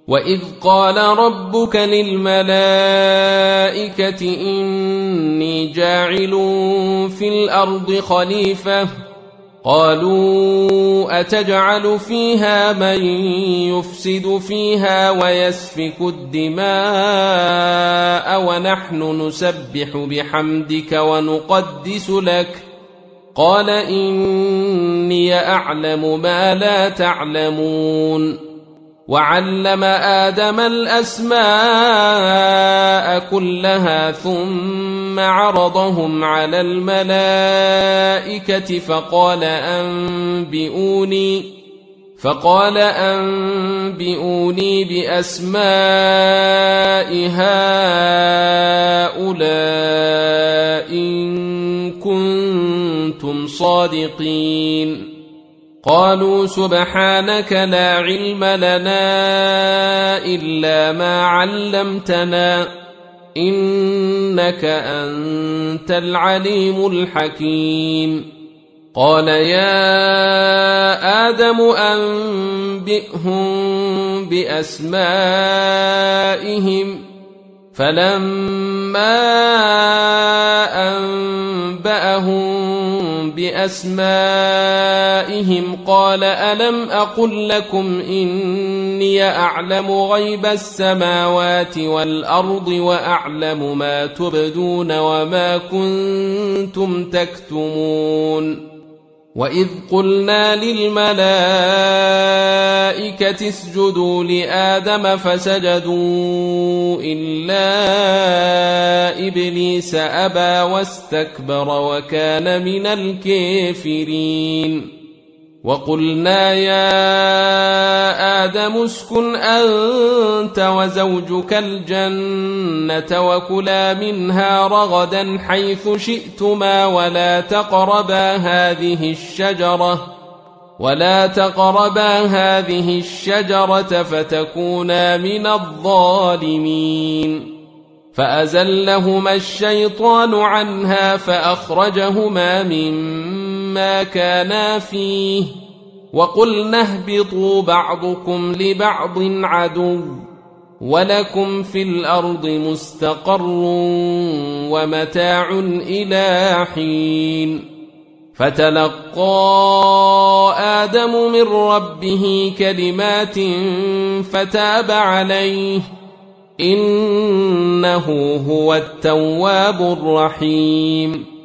وإذ قال ربك للملائكة إني جاعل في الأرض خليفة قالوا أتجعل فيها من يفسد فيها ويسفك الدماء ونحن نسبح بحمدك ونقدس لك قال إني أعلم ما لا تعلمون وعلم آدم الأسماء كلها ثم عرضهم على الملائكة فقال أنبئوني بأسماء هؤلاء إن كنتم صادقين قالوا سبحانك لا علم لنا إلا ما علمتنا إنك أنت العليم الحكيم قال يا آدم أنبئهم بأسمائهم فلما أنبأهم بأسمائهم قال ألم أقل لكم إني أعلم غيب السماوات والأرض وأعلم ما تبدون وما كنتم تكتمون وإذ قلنا للملائكة اسجدوا لآدم فسجدوا إلا إبليس أبى واستكبر وكان من الكافرين وقلنا يا آدم اسكن أنت وزوجك الجنة وكلا منها رغدا حيث شئتما ولا تقربا هذه الشجرة فتكونا من الظالمين فأزلهما الشيطان عنها فأخرجهما مما كانا فيه وقلنا اهبطوا بعضكم لبعض عدو ولكم في الأرض مستقر ومتاع إلى حين فتلقى آدم من ربه كلمات فتاب عليه إنه هو التواب الرحيم